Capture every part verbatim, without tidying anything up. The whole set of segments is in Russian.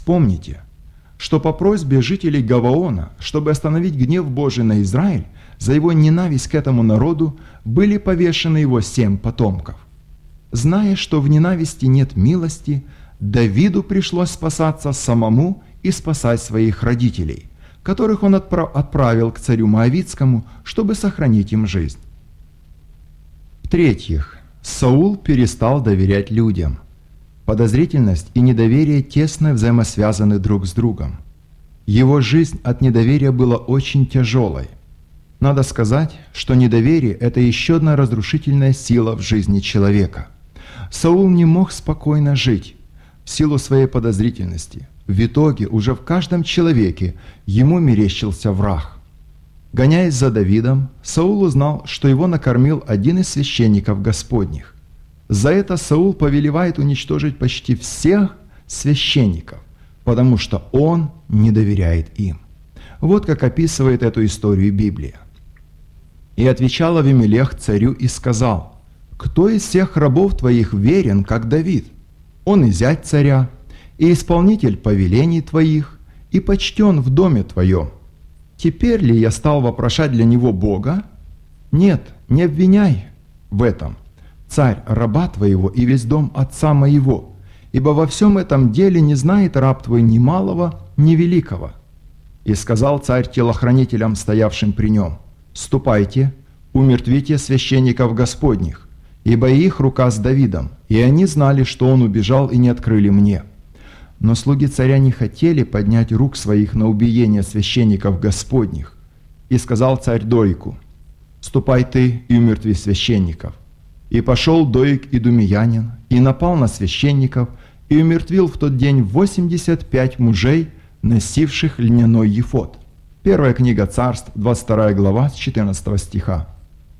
Вспомните, что по просьбе жителей Гаваона, чтобы остановить гнев Божий на Израиль, за его ненависть к этому народу были повешены его семь потомков. Зная, что в ненависти нет милости, Давиду пришлось спасаться самому и спасать своих родителей, которых он отправ- отправил к царю Моавитскому, чтобы сохранить им жизнь. В-третьих, Саул перестал доверять людям. Подозрительность и недоверие тесно взаимосвязаны друг с другом. Его жизнь от недоверия была очень тяжелой. Надо сказать, что недоверие – это еще одна разрушительная сила в жизни человека. Саул не мог спокойно жить в силу своей подозрительности. В итоге уже в каждом человеке ему мерещился враг. Гоняясь за Давидом, Саул узнал, что его накормил один из священников Господних. За это Саул повелевает уничтожить почти всех священников, потому что он не доверяет им. Вот как описывает эту историю Библия. «И отвечал Авимелех царю и сказал: кто из всех рабов твоих верен, как Давид? Он и зять царя, и исполнитель повелений твоих, и почтен в доме твоем. Теперь ли я стал вопрошать для него Бога? Нет, не обвиняй в этом, царь, раба твоего и весь дом отца моего, ибо во всем этом деле не знает раб твой ни малого, ни великого». И сказал царь телохранителям, стоявшим при нем: «Ступайте, умертвите священников Господних, ибо их рука с Давидом, и они знали, что он убежал, и не открыли мне». Но слуги царя не хотели поднять рук своих на убиение священников Господних. И сказал царь Доику: «Ступай ты и умертви священников». И пошел Доик идумеянин, и напал на священников, и умертвил в тот день восемьдесят пять мужей, носивших льняной ефод. Первая книга Царств, двадцать вторая глава, с четырнадцатого стиха.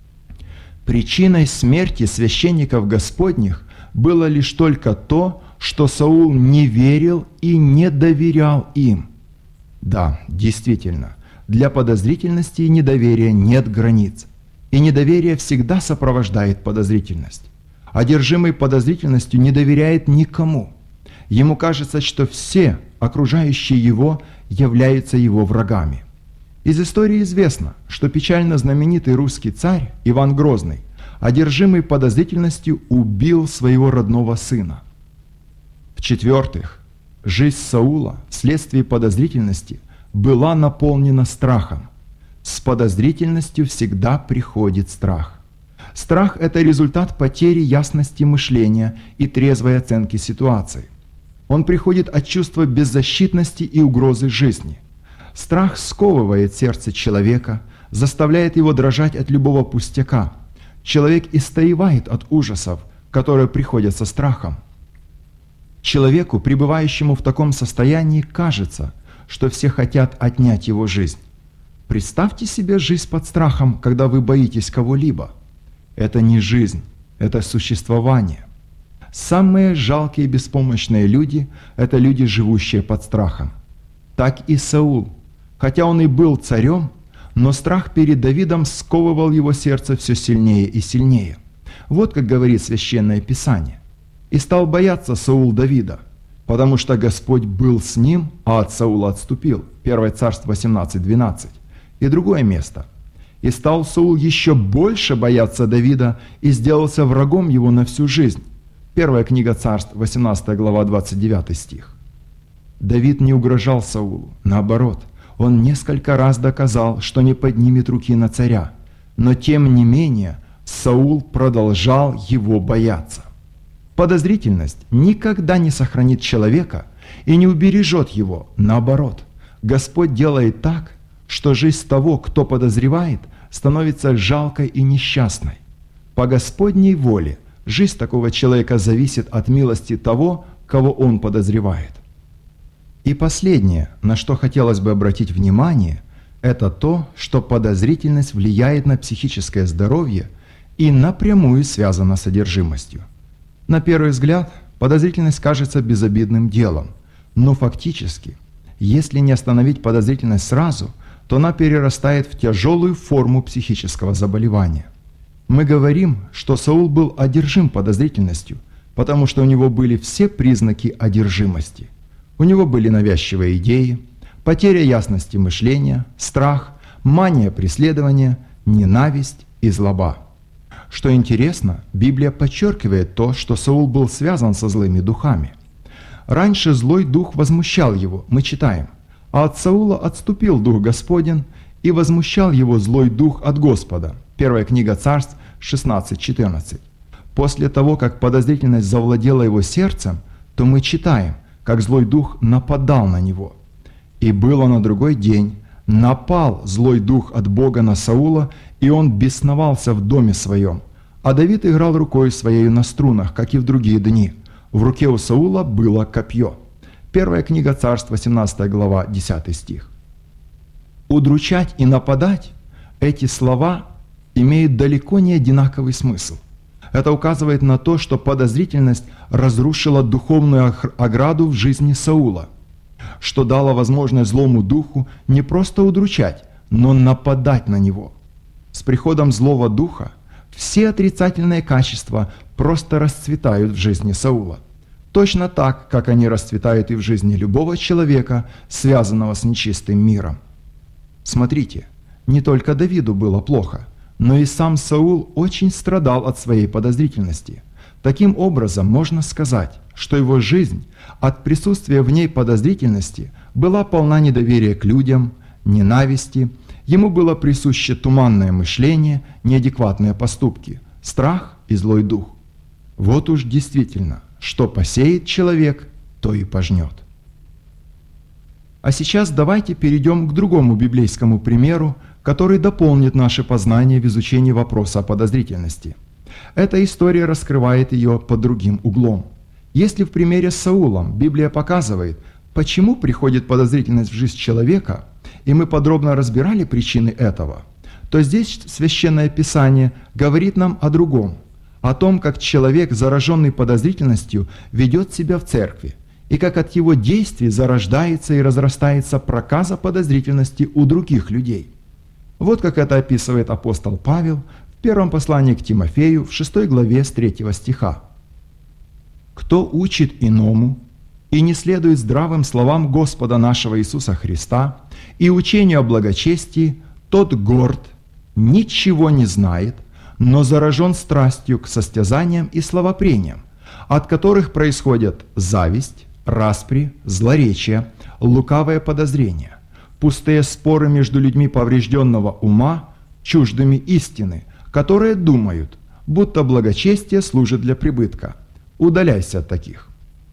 Причиной смерти священников Господних было лишь только то, что Саул не верил и не доверял им. Да, действительно, для подозрительности и недоверия нет границ, и недоверие всегда сопровождает подозрительность. Одержимый подозрительностью не доверяет никому. Ему кажется, что все окружающие его являются его врагами. Из истории известно, что печально знаменитый русский царь Иван Грозный, одержимый подозрительностью, убил своего родного сына. В-четвертых, жизнь Саула вследствие подозрительности была наполнена страхом. С подозрительностью всегда приходит страх. Страх – это результат потери ясности мышления и трезвой оценки ситуации. Он приходит от чувства беззащитности и угрозы жизни. Страх сковывает сердце человека, заставляет его дрожать от любого пустяка. Человек истаивает от ужасов, которые приходят со страхом. Человеку, пребывающему в таком состоянии, кажется, что все хотят отнять его жизнь. Представьте себе жизнь под страхом, когда вы боитесь кого-либо. Это не жизнь, это существование. Самые жалкие и беспомощные люди – это люди, живущие под страхом. Так и Саул. Хотя он и был царем, но страх перед Давидом сковывал его сердце все сильнее и сильнее. Вот как говорит Священное Писание. «И стал бояться Саул Давида, потому что Господь был с ним, а от Саула отступил». первое Царство восемнадцать двенадцать. И другое место. «И стал Саул еще больше бояться Давида и сделался врагом его на всю жизнь». Первая книга Царств, восемнадцатая глава, двадцать девятый стих. Давид не угрожал Саулу, наоборот, он несколько раз доказал, что не поднимет руки на царя, но тем не менее Саул продолжал его бояться. Подозрительность никогда не сохранит человека и не убережет его, наоборот. Господь делает так, что жизнь того, кто подозревает, становится жалкой и несчастной. По Господней воле жизнь такого человека зависит от милости того, кого он подозревает. И последнее, на что хотелось бы обратить внимание, это то, что подозрительность влияет на психическое здоровье и напрямую связана с одержимостью. На первый взгляд, подозрительность кажется безобидным делом, но фактически, если не остановить подозрительность сразу, то она перерастает в тяжелую форму психического заболевания. Мы говорим, что Саул был одержим подозрительностью, потому что у него были все признаки одержимости. У него были навязчивые идеи, потеря ясности мышления, страх, мания преследования, ненависть и злоба. Что интересно, Библия подчеркивает то, что Саул был связан со злыми духами. Раньше злой дух возмущал его, мы читаем, а от Саула отступил дух Господень, и возмущал его злой дух от Господа. Первая книга Царств шестнадцать четырнадцать. После того, как подозрительность завладела его сердцем, то мы читаем, как злой дух нападал на него. И было на другой день, напал злой дух от Бога на Саула, и он бесновался в доме своем. А Давид играл рукой своей на струнах, как и в другие дни. В руке у Саула было копье. Первая книга Царств, восемнадцатая глава, десятый стих. Удручать и нападать – эти слова имеют далеко не одинаковый смысл. Это указывает на то, что подозрительность разрушила духовную ограду в жизни Саула, что дало возможность злому духу не просто удручать, но нападать на него. С приходом злого духа все отрицательные качества просто расцветают в жизни Саула. Точно так, как они расцветают и в жизни любого человека, связанного с нечистым миром. Смотрите, не только Давиду было плохо, но и сам Саул очень страдал от своей подозрительности. Таким образом, можно сказать, что его жизнь от присутствия в ней подозрительности была полна недоверия к людям, ненависти, ему было присуще туманное мышление, неадекватные поступки, страх и злой дух. Вот уж действительно, что посеет человек, то и пожнет. А сейчас давайте перейдем к другому библейскому примеру, который дополнит наше познание в изучении вопроса о подозрительности. Эта история раскрывает ее под другим углом. Если в примере с Саулом Библия показывает, почему приходит подозрительность в жизнь человека, и мы подробно разбирали причины этого, то здесь Священное Писание говорит нам о другом, о том, как человек, зараженный подозрительностью, ведет себя в церкви, и как от его действий зарождается и разрастается проказа подозрительности у других людей. Вот как это описывает апостол Павел в первом послании к Тимофею в шестой главе с третьего стиха. «Кто учит иному и не следует здравым словам Господа нашего Иисуса Христа и учению о благочестии, тот горд, ничего не знает, но заражен страстью к состязаниям и словопрениям, от которых происходят зависть, распри, злоречие, лукавое подозрение, пустые споры между людьми поврежденного ума, чуждыми истины, которые думают, будто благочестие служит для прибытка. Удаляйся от таких».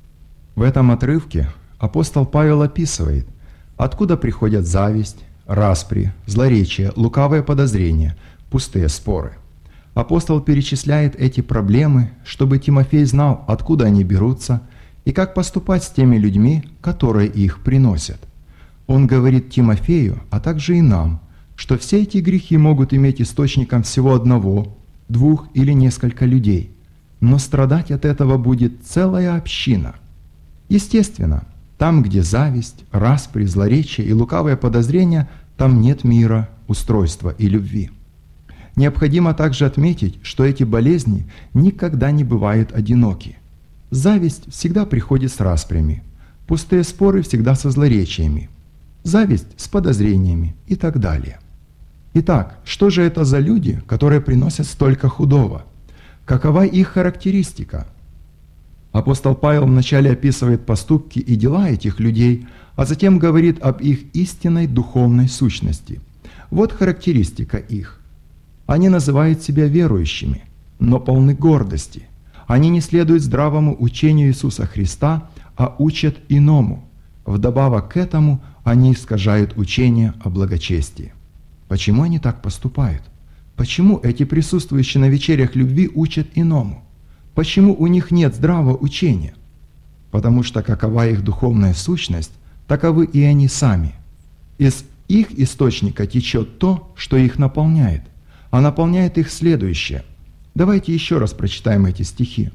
В этом отрывке апостол Павел описывает, откуда приходят зависть, распри, злоречие, лукавое подозрение, пустые споры. Апостол перечисляет эти проблемы, чтобы Тимофей знал, откуда они берутся, и как поступать с теми людьми, которые их приносят. Он говорит Тимофею, а также и нам, что все эти грехи могут иметь источником всего одного, двух или несколько людей, но страдать от этого будет целая община. Естественно, там, где зависть, распри, злоречие и лукавое подозрение, там нет мира, устройства и любви. Необходимо также отметить, что эти болезни никогда не бывают одиноки. Зависть всегда приходит с распрями, пустые споры всегда со злоречиями, зависть с подозрениями и так далее. Итак, что же это за люди, которые приносят столько худого? Какова их характеристика? Апостол Павел вначале описывает поступки и дела этих людей, а затем говорит об их истинной духовной сущности. Вот характеристика их. Они называют себя верующими, но полны гордости. Они не следуют здравому учению Иисуса Христа, а учат иному. Вдобавок к этому они искажают учение о благочестии. Почему они так поступают? Почему эти присутствующие на вечерях любви учат иному? Почему у них нет здравого учения? Потому что какова их духовная сущность, таковы и они сами. Из их источника течет то, что их наполняет, а наполняет их следующее. Давайте еще раз прочитаем эти стихи.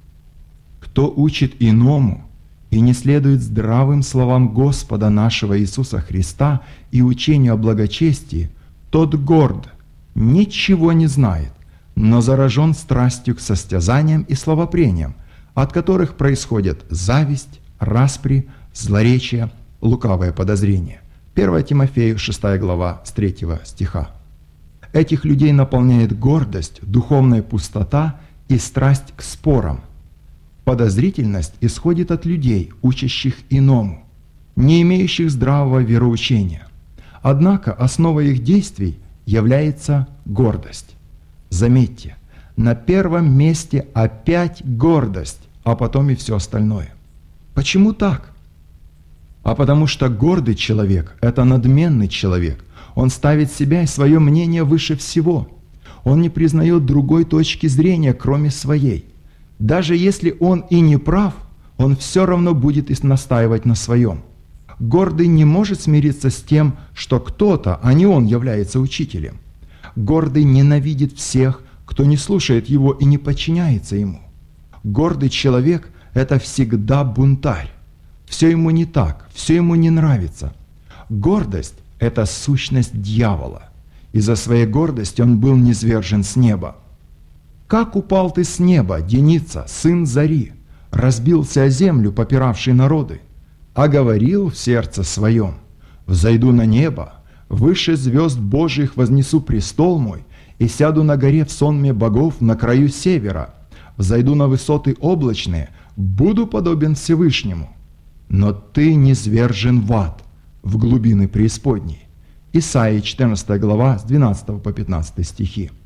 «Кто учит иному и не следует здравым словам Господа нашего Иисуса Христа и учению о благочестии, тот горд, ничего не знает, но заражен страстью к состязаниям и словопрениям, от которых происходят зависть, распри, злоречие, лукавое подозрение. первое Тимофею, шестая глава, с третьего стиха. Этих людей наполняет гордость, духовная пустота и страсть к спорам. Подозрительность исходит от людей, учащих иному, не имеющих здравого вероучения. Однако основой их действий является гордость. Заметьте, на первом месте опять гордость, а потом и все остальное. Почему так? А потому что гордый человек – это надменный человек. Он ставит себя и свое мнение выше всего. Он не признает другой точки зрения, кроме своей. Даже если он и не прав, он все равно будет и настаивать на своем. Гордый не может смириться с тем, что кто-то, а не он, является учителем. Гордый ненавидит всех, кто не слушает его и не подчиняется ему. Гордый человек – это всегда бунтарь. Все ему не так, все ему не нравится. Гордость – это сущность дьявола. Из-за своей гордости он был низвержен с неба. «Как упал ты с неба, Деница, сын Зари, разбился о землю, попиравший народы, а говорил в сердце своем: взойду на небо, выше звезд Божьих вознесу престол мой, и сяду на горе в сонме богов на краю севера, взойду на высоты облачные, буду подобен Всевышнему. Но ты низвержен в ад, в глубины преисподней». Исайя четырнадцатая глава, с двенадцатого по пятнадцатый стихи.